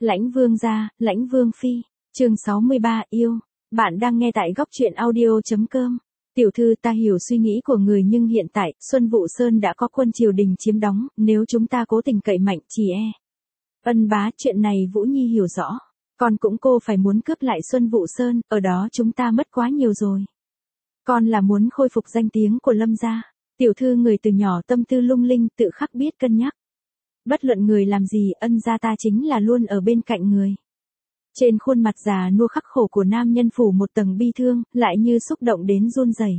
Lãnh Vương gia, Lãnh Vương phi. Chương 63 yêu. Bạn đang nghe tại góc truyện audio.com. Tiểu thư, ta hiểu suy nghĩ của người, nhưng hiện tại, Xuân Vụ Sơn đã có quân triều đình chiếm đóng, nếu chúng ta cố tình cậy mạnh chỉ e. Ân bá, chuyện này Vũ Nhi hiểu rõ. Con cũng cô phải muốn cướp lại Xuân Vụ Sơn, ở đó chúng ta mất quá nhiều rồi. Con là muốn khôi phục danh tiếng của Lâm gia. Tiểu thư người từ nhỏ tâm tư lung linh, tự khắc biết cân nhắc. Bất luận người làm gì, Ân gia ta chính là luôn ở bên cạnh người. Trên khuôn mặt già nua khắc khổ của nam nhân phủ một tầng bi thương, lại như xúc động đến run rẩy.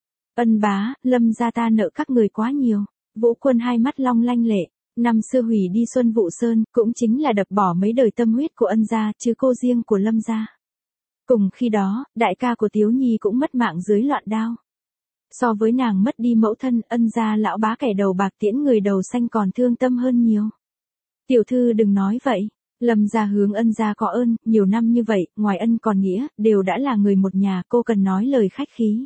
Ân bá, Lâm gia ta nợ các người quá nhiều. Vũ Quân hai mắt long lanh lệ. Năm xưa hủy đi Xuân Vụ Sơn, cũng chính là đập bỏ mấy đời tâm huyết của Ân gia, chứ cô riêng của Lâm gia. Cùng khi đó, đại ca của Tiếu Nhi cũng mất mạng dưới loạn đao. So với nàng mất đi mẫu thân, Ân gia lão bá kẻ đầu bạc tiễn người đầu xanh còn thương tâm hơn nhiều. Tiểu thư đừng nói vậy. Lâm gia hướng Ân gia có ơn, nhiều năm như vậy, ngoài ân còn nghĩa, đều đã là người một nhà, cô cần nói lời khách khí.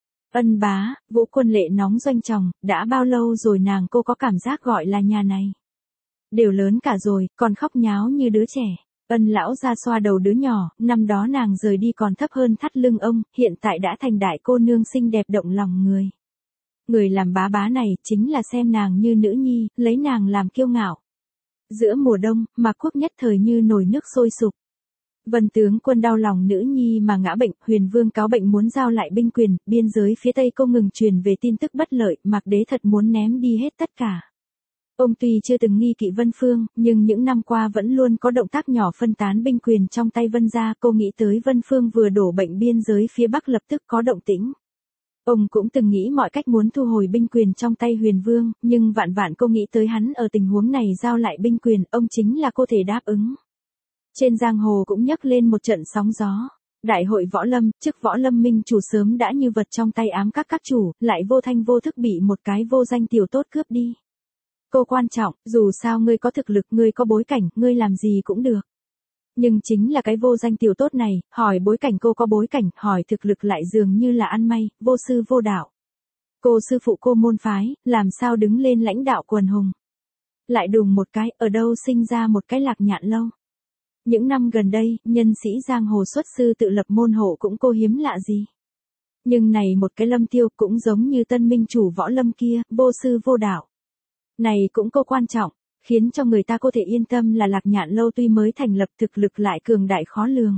Ân bá, Vũ Quân lệ nóng doanh tròng, đã bao lâu rồi nàng cô có cảm giác gọi là nhà này. Đều lớn cả rồi, còn khóc nháo như đứa trẻ. Ân lão ra xoa đầu đứa nhỏ, năm đó nàng rời đi còn thấp hơn thắt lưng ông, hiện tại đã thành đại cô nương xinh đẹp động lòng người. Người làm bá bá này, chính là xem nàng như nữ nhi, lấy nàng làm kiêu ngạo. Giữa mùa đông, Mạc Quốc nhất thời như nồi nước sôi sục. Vân tướng quân đau lòng nữ nhi mà ngã bệnh, Huyền Vương cáo bệnh muốn giao lại binh quyền, biên giới phía Tây không ngừng truyền về tin tức bất lợi, Mạc đế thật muốn ném đi hết tất cả. Ông tuy chưa từng nghi kỵ Vân Phương, nhưng những năm qua vẫn luôn có động tác nhỏ phân tán binh quyền trong tay Vân gia, cô nghĩ tới Vân Phương vừa đổ bệnh biên giới phía Bắc lập tức có động tĩnh. Ông cũng từng nghĩ mọi cách muốn thu hồi binh quyền trong tay Huyền Vương, nhưng vạn vạn cô nghĩ tới hắn ở tình huống này giao lại binh quyền, ông chính là cô thể đáp ứng. Trên giang hồ cũng nhấc lên một trận sóng gió. Đại hội võ lâm, chức võ lâm minh chủ sớm đã như vật trong tay ám các chủ, lại vô thanh vô thức bị một cái vô danh tiểu tốt cướp đi. Cô quan trọng, dù sao ngươi có thực lực, ngươi có bối cảnh, ngươi làm gì cũng được. Nhưng chính là cái vô danh tiểu tốt này, hỏi bối cảnh cô có bối cảnh, hỏi thực lực lại dường như là ăn may, vô sư vô đạo. Cô sư phụ cô môn phái, làm sao đứng lên lãnh đạo quần hùng. Lại đùng một cái, ở đâu sinh ra một cái Lạc Nhạn Lâu. Những năm gần đây, nhân sĩ giang hồ xuất sư tự lập môn hộ cũng cô hiếm lạ gì. Nhưng này một cái Lâm Tiêu cũng giống như tân minh chủ võ lâm kia, vô sư vô đạo. Này cũng cô quan trọng, khiến cho người ta có thể yên tâm là Lạc Nhạn Lâu tuy mới thành lập thực lực lại cường đại khó lường.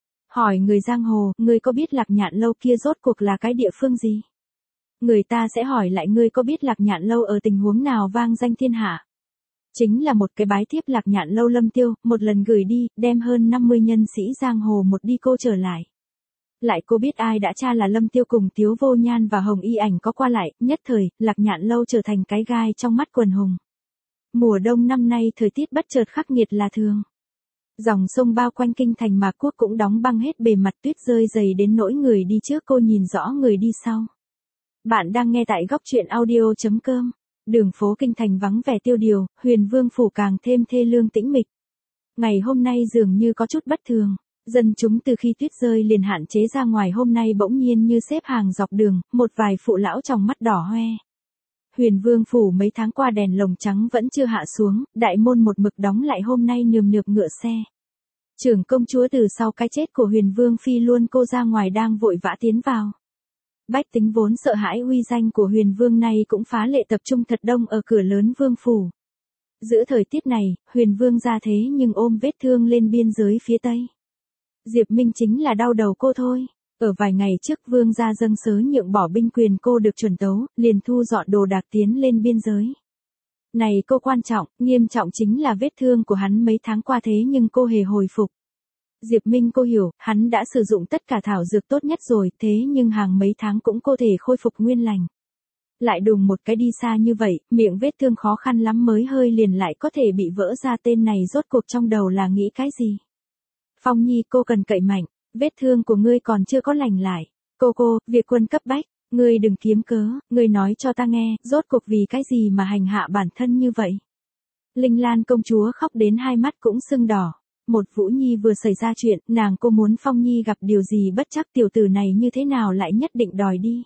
Hỏi người giang hồ, ngươi có biết Lạc Nhạn Lâu kia rốt cuộc là cái địa phương gì? Người ta sẽ hỏi lại ngươi có biết Lạc Nhạn Lâu ở tình huống nào vang danh thiên hạ? Chính là một cái bái tiếp Lạc Nhạn Lâu Lâm Tiêu, một lần gửi đi, đem hơn 50 nhân sĩ giang hồ một đi cô trở lại. Lại cô biết ai đã tra là Lâm Tiêu cùng Tiếu Vô Nhan và Hồng Y Ảnh có qua lại, nhất thời, Lạc Nhạn Lâu trở thành cái gai trong mắt quần hùng. Mùa đông năm nay thời tiết bất chợt khắc nghiệt là thường. Dòng sông bao quanh kinh thành Mạc Quốc cũng đóng băng hết bề mặt, tuyết rơi dày đến nỗi người đi trước cô nhìn rõ người đi sau. Bạn đang nghe tại góc truyện audio.com. Đường phố kinh thành vắng vẻ tiêu điều, Huyền Vương phủ càng thêm thê lương tĩnh mịch. Ngày hôm nay dường như có chút bất thường. Dân chúng từ khi tuyết rơi liền hạn chế ra ngoài, hôm nay bỗng nhiên như xếp hàng dọc đường, một vài phụ lão trong mắt đỏ hoe. Huyền Vương phủ mấy tháng qua đèn lồng trắng vẫn chưa hạ xuống, đại môn một mực đóng lại, hôm nay nườm nượp ngựa xe. Trưởng công chúa từ sau cái chết của Huyền Vương phi luôn cô ra ngoài đang vội vã tiến vào. Bách tính vốn sợ hãi uy danh của Huyền Vương này cũng phá lệ tập trung thật đông ở cửa lớn vương phủ. Giữa thời tiết này, Huyền Vương ra thế nhưng ôm vết thương lên biên giới phía Tây. Diệp Minh chính là đau đầu cô thôi. Ở vài ngày trước Vương gia dâng sớ nhượng bỏ binh quyền, cô được chuẩn tấu, liền thu dọn đồ đạc tiến lên biên giới. Này cô quan trọng, nghiêm trọng chính là vết thương của hắn mấy tháng qua thế nhưng cô hề hồi phục. Diệp Minh cô hiểu, hắn đã sử dụng tất cả thảo dược tốt nhất rồi, thế nhưng hàng mấy tháng cũng cô thể khôi phục nguyên lành. Lại đùng một cái đi xa như vậy, miệng vết thương khó khăn lắm mới hơi liền lại có thể bị vỡ ra, tên này rốt cuộc trong đầu là nghĩ cái gì? Phong Nhi, cô cần cậy mạnh, vết thương của ngươi còn chưa có lành lại. Cô, việc quân cấp bách, ngươi đừng kiếm cớ, ngươi nói cho ta nghe, rốt cuộc vì cái gì mà hành hạ bản thân như vậy? Linh Lan công chúa khóc đến hai mắt cũng sưng đỏ. Một Vũ Nhi vừa xảy ra chuyện, nàng cô muốn Phong Nhi gặp điều gì bất chắc, tiểu tử này như thế nào lại nhất định đòi đi.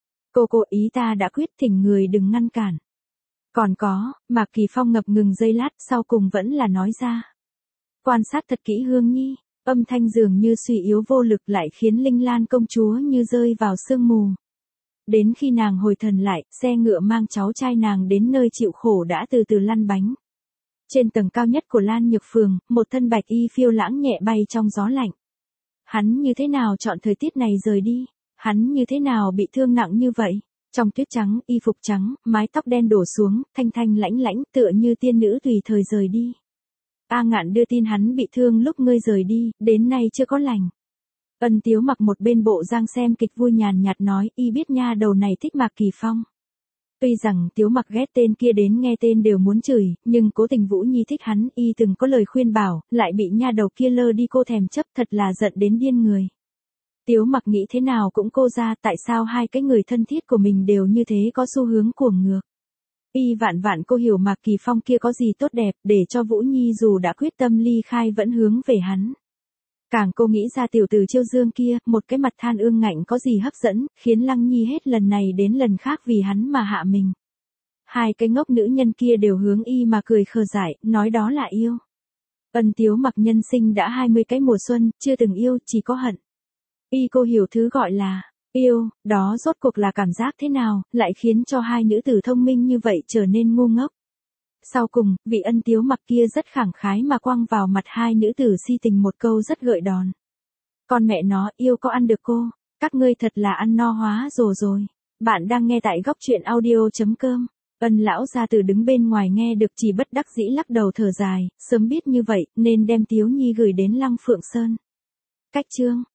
Cô ý ta đã quyết, thỉnh người đừng ngăn cản. Còn có, Mạc Kỳ Phong ngập ngừng giây lát, sau cùng vẫn là nói ra. Quan sát thật kỹ Hương Nhi, âm thanh dường như suy yếu vô lực lại khiến Linh Lan công chúa như rơi vào sương mù. Đến khi nàng hồi thần lại, xe ngựa mang cháu trai nàng đến nơi chịu khổ đã từ từ lăn bánh. Trên tầng cao nhất của Lan Nhược Phường, một thân bạch y phiêu lãng nhẹ bay trong gió lạnh. Hắn như thế nào chọn thời tiết này rời đi? Hắn như thế nào bị thương nặng như vậy? Trong tuyết trắng, y phục trắng, mái tóc đen đổ xuống, thanh thanh lãnh lãnh tựa như tiên nữ tùy thời rời đi. A Ngạn đưa tin hắn bị thương lúc ngươi rời đi, đến nay chưa có lành. Ân Tiếu Mặc một bên bộ giang xem kịch vui nhàn nhạt nói, y biết nha đầu này thích Mạc Kỳ Phong. Tuy rằng Tiếu Mặc ghét tên kia đến nghe tên đều muốn chửi, nhưng cố tình Vũ Nhi thích hắn, y từng có lời khuyên bảo, lại bị nha đầu kia lơ đi cô thèm chấp, thật là giận đến điên người. Tiếu Mặc nghĩ thế nào cũng cô ra, tại sao hai cái người thân thiết của mình đều như thế có xu hướng cuồng ngược. Y vạn vạn cô hiểu Mạc Kỳ Phong kia có gì tốt đẹp, để cho Vũ Nhi dù đã quyết tâm ly khai vẫn hướng về hắn. Càng cô nghĩ ra tiểu tử Chiêu Dương kia, một cái mặt than ương ngạnh có gì hấp dẫn, khiến Lăng Nhi hết lần này đến lần khác vì hắn mà hạ mình. Hai cái ngốc nữ nhân kia đều hướng y mà cười khờ dại, nói đó là yêu. Ân Tiếu Mặc nhân sinh đã 20 cái mùa xuân, chưa từng yêu, chỉ có hận. Y cô hiểu thứ gọi là yêu, đó rốt cuộc là cảm giác thế nào, lại khiến cho hai nữ tử thông minh như vậy trở nên ngu ngốc. Sau cùng, vị Ân Tiếu Mặc kia rất khẳng khái mà quăng vào mặt hai nữ tử si tình một câu rất gợi đòn. Con mẹ nó, yêu có ăn được cô, các ngươi thật là ăn no hóa rồi. Bạn đang nghe tại góc truyện audio.com. Ân lão gia tử đứng bên ngoài nghe được chỉ bất đắc dĩ lắc đầu thở dài, sớm biết như vậy, nên đem Tiếu Nhi gửi đến Lăng Phượng Sơn. Cách chương